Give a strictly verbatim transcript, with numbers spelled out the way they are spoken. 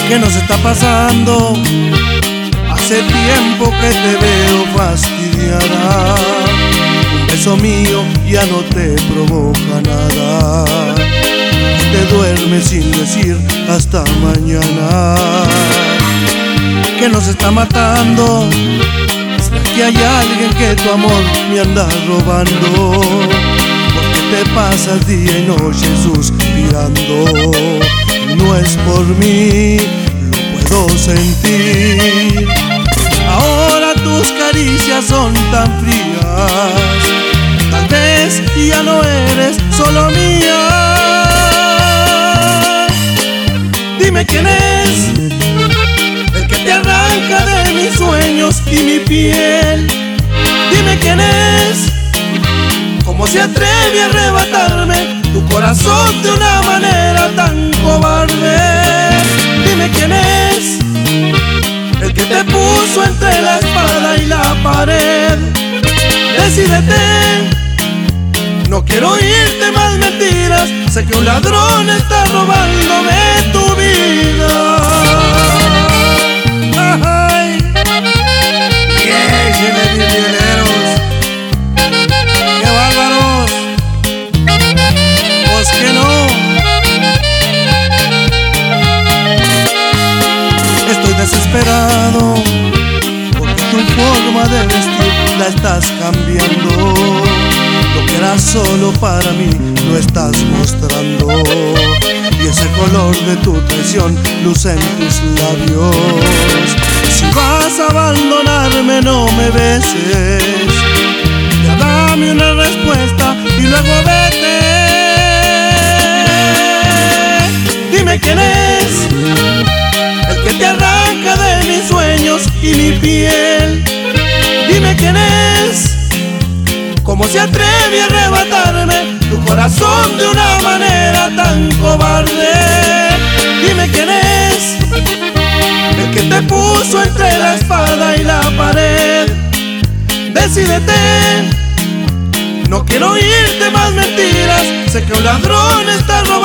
¿Qué nos está pasando? Hace tiempo que te veo fastidiada. Un beso mío ya no te provoca nada. Y te duermes sin decir hasta mañana. ¿Qué nos está matando? ¿Será que hay alguien que tu amor me anda robando? Porque te pasas día y noche suspirando. No es por mí, lo puedo sentir. Ahora tus caricias son tan frías. Tal vez ya no eres solo mía. Dime quién es el que te arranca de mis sueños y mi piel. Dime quién es, cómo se atreve a arrebatarme tu corazón de una manera tan cobarde. Dime quién es el que te puso entre la espada y la pared. Decídete, no quiero oírte más mentiras. Sé que un ladrón está robándome tu vida. Ay, yeah, violeros, qué bárbaros. Pues que no. Estoy desesperado porque tu forma de vestir la estás cambiando. Lo que era solo para mí lo estás mostrando. Y ese color de tu traición luce en tus labios. Si vas a abandonarme no me beses. Ya dame una respuesta y luego vete. Dime quién es el que te arranca de mis sueños y mi piel. Dime quién es, cómo se atreve a arrebatarme tu corazón de una manera tan cobarde. Dime quién es el que te puso entre la espada y la pared. Decídete, no quiero oírte más mentiras. Sé que un ladrón está robando